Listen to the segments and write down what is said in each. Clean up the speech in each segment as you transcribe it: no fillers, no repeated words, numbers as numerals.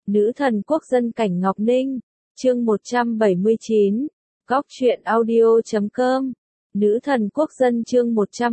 Nữ thần quốc dân Cảnh Ngọc Ninh, chương 179, góc truyện audio.com. Nữ thần quốc dân chương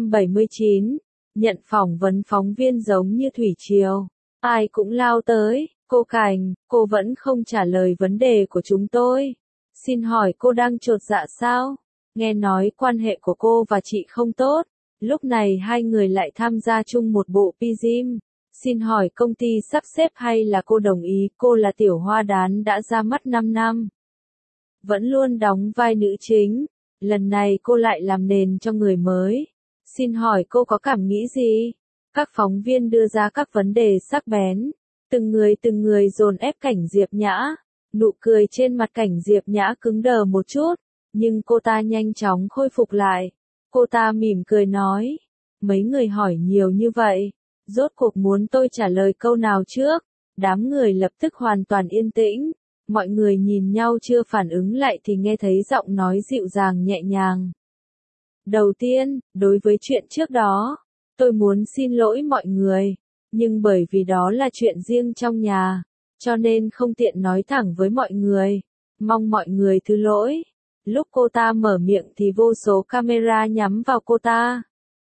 179, nhận phỏng vấn phóng viên giống như thủy triều. Ai cũng lao tới, cô Cảnh, cô vẫn không trả lời vấn đề của chúng tôi. Xin hỏi cô đang chột dạ sao? Nghe nói quan hệ của cô và chị không tốt. Lúc này hai người lại tham gia chung một bộ PGM. Xin hỏi công ty sắp xếp hay là cô đồng ý? Cô là Tiểu Hoa Đán đã ra mắt 5 năm. Vẫn luôn đóng vai nữ chính. Lần này cô lại làm nền cho người mới. Xin hỏi cô có cảm nghĩ gì? Các phóng viên đưa ra các vấn đề sắc bén. Từng người dồn ép Cảnh Diệp Nhã. Nụ cười trên mặt Cảnh Diệp Nhã cứng đờ một chút. Nhưng cô ta nhanh chóng khôi phục lại. Cô ta mỉm cười nói. Mấy người hỏi nhiều như vậy. Rốt cuộc muốn tôi trả lời câu nào trước? Đám người lập tức hoàn toàn yên tĩnh. Mọi người nhìn nhau chưa phản ứng lại thì nghe thấy giọng nói dịu dàng nhẹ nhàng. Đầu tiên, đối với chuyện trước đó, tôi muốn xin lỗi mọi người. Nhưng bởi vì đó là chuyện riêng trong nhà, cho nên không tiện nói thẳng với mọi người. Mong mọi người thứ lỗi. Lúc cô ta mở miệng thì vô số camera nhắm vào cô ta.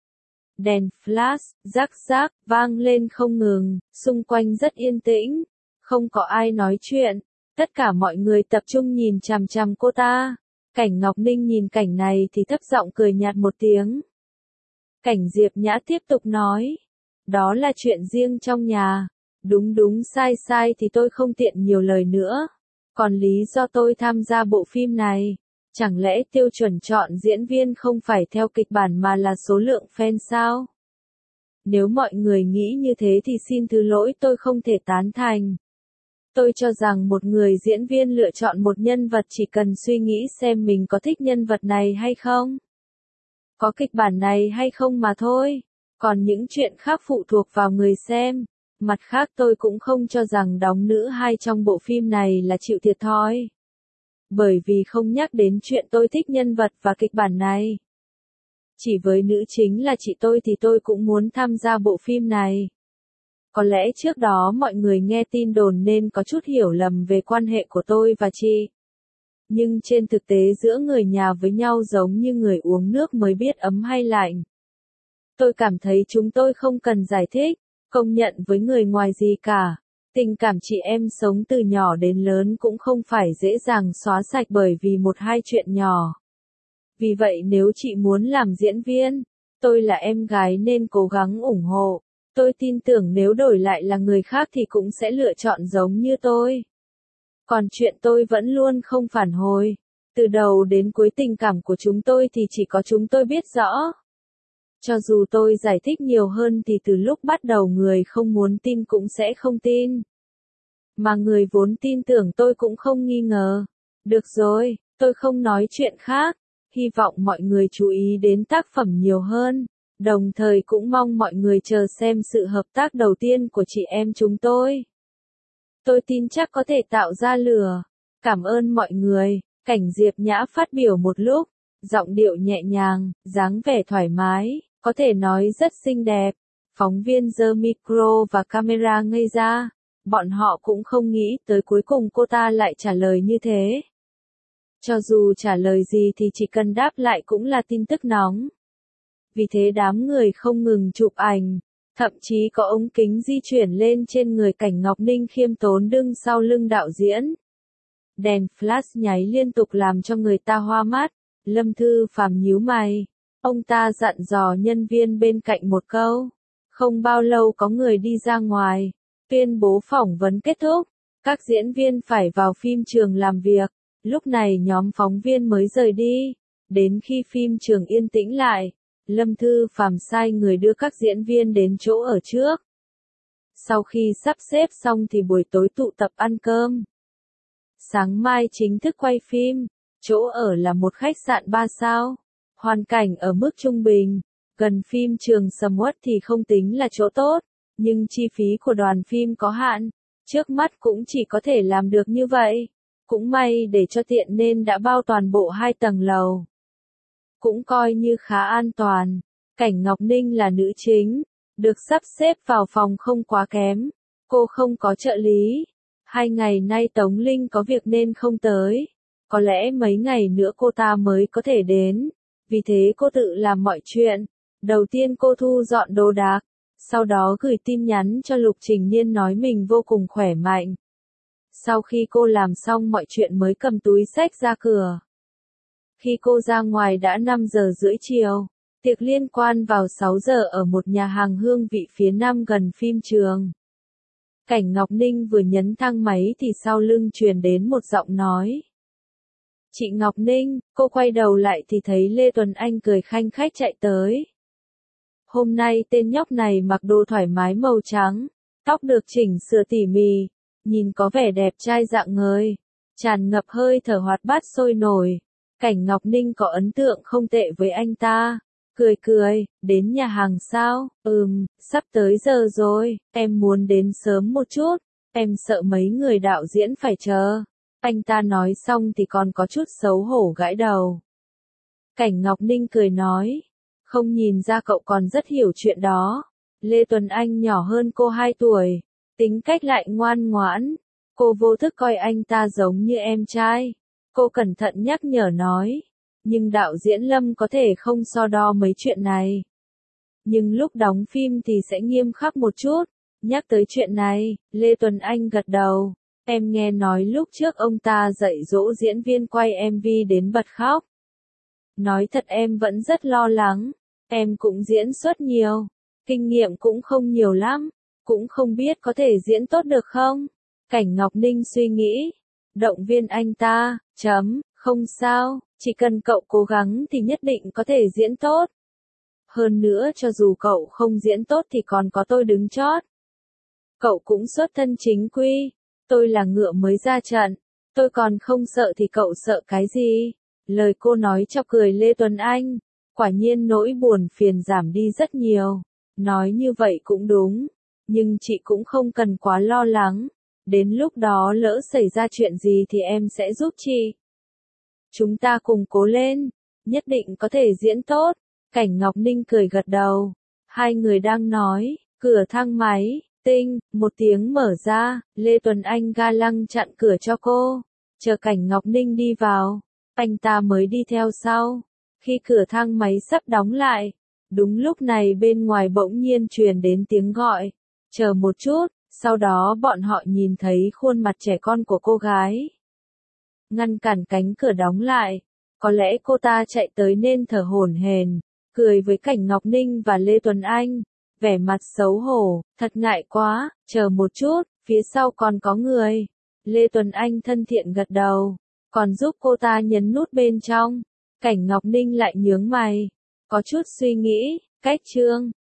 Đèn flash, rắc rác, vang lên không ngừng, xung quanh rất yên tĩnh. Không có ai nói chuyện. Tất cả mọi người tập trung nhìn chằm chằm cô ta. Cảnh Ngọc Ninh nhìn cảnh này thì thấp giọng cười nhạt một tiếng. Cảnh Diệp Nhã tiếp tục nói. Đó là chuyện riêng trong nhà. Đúng sai thì tôi không tiện nhiều lời nữa. Còn lý do tôi tham gia bộ phim này, chẳng lẽ tiêu chuẩn chọn diễn viên không phải theo kịch bản mà là số lượng fan sao? Nếu mọi người nghĩ như thế thì xin thứ lỗi, tôi không thể tán thành. Tôi cho rằng một người diễn viên lựa chọn một nhân vật chỉ cần suy nghĩ xem mình có thích nhân vật này hay không, có kịch bản này hay không mà thôi. Còn những chuyện khác phụ thuộc vào người xem. Mặt khác tôi cũng không cho rằng đóng nữ hai trong bộ phim này là chịu thiệt thòi. Bởi vì không nhắc đến chuyện tôi thích nhân vật và kịch bản này. Chỉ với nữ chính là chị tôi thì tôi cũng muốn tham gia bộ phim này. Có lẽ trước đó mọi người nghe tin đồn nên có chút hiểu lầm về quan hệ của tôi và chị. Nhưng trên thực tế giữa người nhà với nhau giống như người uống nước mới biết ấm hay lạnh. Tôi cảm thấy chúng tôi không cần giải thích, công nhận với người ngoài gì cả. Tình cảm chị em sống từ nhỏ đến lớn cũng không phải dễ dàng xóa sạch bởi vì một hai chuyện nhỏ. Vì vậy nếu chị muốn làm diễn viên, tôi là em gái nên cố gắng ủng hộ. Tôi tin tưởng nếu đổi lại là người khác thì cũng sẽ lựa chọn giống như tôi. Còn chuyện tôi vẫn luôn không phản hồi. Từ đầu đến cuối tình cảm của chúng tôi thì chỉ có chúng tôi biết rõ. Cho dù tôi giải thích nhiều hơn thì từ lúc bắt đầu người không muốn tin cũng sẽ không tin. Mà người vốn tin tưởng tôi cũng không nghi ngờ. Được rồi, tôi không nói chuyện khác. Hy vọng mọi người chú ý đến tác phẩm nhiều hơn. Đồng thời cũng mong mọi người chờ xem sự hợp tác đầu tiên của chị em chúng tôi. Tôi tin chắc có thể tạo ra lửa. Cảm ơn mọi người. Cảnh Diệp Nhã phát biểu một lúc. Giọng điệu nhẹ nhàng, dáng vẻ thoải mái, có thể nói rất xinh đẹp. Phóng viên giơ micro và camera ngây ra. Bọn họ cũng không nghĩ tới cuối cùng cô ta lại trả lời như thế. Cho dù trả lời gì thì chỉ cần đáp lại cũng là tin tức nóng. Vì thế đám người không ngừng chụp ảnh, thậm chí có ống kính di chuyển lên trên người Cảnh Ngọc Ninh khiêm tốn đứng sau lưng đạo diễn. Đèn flash nháy liên tục làm cho người ta hoa mắt. Lâm Thư Phàm nhíu mày. Ông ta dặn dò nhân viên bên cạnh một câu. Không bao lâu có người đi ra ngoài. Tuyên bố phỏng vấn kết thúc. Các diễn viên phải vào phim trường làm việc. Lúc này nhóm phóng viên mới rời đi. Đến khi phim trường yên tĩnh lại, Lâm Thư Phàm sai người đưa các diễn viên đến chỗ ở trước. Sau khi sắp xếp xong thì buổi tối tụ tập ăn cơm. Sáng mai chính thức quay phim. Chỗ ở là một khách sạn 3 sao. Hoàn cảnh ở mức trung bình. Gần phim trường sầm uất thì không tính là chỗ tốt. Nhưng chi phí của đoàn phim có hạn. Trước mắt cũng chỉ có thể làm được như vậy. Cũng may để cho tiện nên đã bao toàn bộ 2 tầng lầu. Cũng coi như khá an toàn. Cảnh Ngọc Ninh là nữ chính. Được sắp xếp vào phòng không quá kém. Cô không có trợ lý. 2 ngày nay Tống Linh có việc nên không tới. Có lẽ mấy ngày nữa cô ta mới có thể đến. Vì thế cô tự làm mọi chuyện. Đầu tiên cô thu dọn đồ đạc. Sau đó gửi tin nhắn cho Lục Trình Niên nói mình vô cùng khỏe mạnh. Sau khi cô làm xong mọi chuyện mới cầm túi xách ra cửa. Khi cô ra ngoài đã 5 giờ rưỡi chiều. Tiệc liên quan vào 6 giờ ở một nhà hàng hương vị phía nam gần phim trường. Cảnh Ngọc Ninh vừa nhấn thang máy thì sau lưng truyền đến một giọng nói. Chị Ngọc Ninh, cô quay đầu lại thì thấy Lê Tuấn Anh cười khanh khách chạy tới. Hôm nay tên nhóc này mặc đồ thoải mái màu trắng, tóc được chỉnh sửa tỉ mỉ, nhìn có vẻ đẹp trai rạng ngời, tràn ngập hơi thở hoạt bát sôi nổi. Cảnh Ngọc Ninh có ấn tượng không tệ với anh ta. Cười cười, đến nhà hàng sao? Sắp tới giờ rồi, em muốn đến sớm một chút, em sợ mấy người đạo diễn phải chờ. Anh ta nói xong thì còn có chút xấu hổ gãi đầu. Cảnh Ngọc Ninh cười nói, không nhìn ra cậu còn rất hiểu chuyện đó. Lê Tuấn Anh nhỏ hơn cô 2 tuổi, tính cách lại ngoan ngoãn. Cô vô thức coi anh ta giống như em trai. Cô cẩn thận nhắc nhở nói. Nhưng đạo diễn Lâm có thể không so đo mấy chuyện này. Nhưng lúc đóng phim thì sẽ nghiêm khắc một chút. Nhắc tới chuyện này, Lê Tuấn Anh gật đầu. Em nghe nói lúc trước ông ta dạy dỗ diễn viên quay MV đến bật khóc. Nói thật em vẫn rất lo lắng. Em cũng diễn xuất nhiều. Kinh nghiệm cũng không nhiều lắm. Cũng không biết có thể diễn tốt được không? Cảnh Ngọc Ninh suy nghĩ. Động viên anh ta, không sao, chỉ cần cậu cố gắng thì nhất định có thể diễn tốt. Hơn nữa cho dù cậu không diễn tốt thì còn có tôi đứng chót. Cậu cũng xuất thân chính quy. Tôi là ngựa mới ra trận. Tôi còn không sợ thì cậu sợ cái gì? Lời cô nói chọc cười Lê Tuấn Anh. Quả nhiên nỗi buồn phiền giảm đi rất nhiều. Nói như vậy cũng đúng. Nhưng chị cũng không cần quá lo lắng. Đến lúc đó lỡ xảy ra chuyện gì thì em sẽ giúp chị. Chúng ta cùng cố lên. Nhất định có thể diễn tốt. Cảnh Ngọc Ninh cười gật đầu. Hai người đang nói. Cửa thang máy. Tinh, một tiếng mở ra. Lê Tuấn Anh ga lăng chặn cửa cho cô. Chờ Cảnh Ngọc Ninh đi vào. Anh ta mới đi theo sau. Khi cửa thang máy sắp đóng lại. Đúng lúc này bên ngoài bỗng nhiên truyền đến tiếng gọi. Chờ một chút. Sau đó bọn họ nhìn thấy khuôn mặt trẻ con của cô gái. Ngăn cản cánh cửa đóng lại. Có lẽ cô ta chạy tới nên thở hổn hển, cười với Cảnh Ngọc Ninh và Lê Tuấn Anh. Vẻ mặt xấu hổ, thật ngại quá, chờ một chút, phía sau còn có người. Lê Tuấn Anh thân thiện gật đầu, còn giúp cô ta nhấn nút bên trong. Cảnh Ngọc Ninh lại nhướng mày, có chút suy nghĩ, cách chương.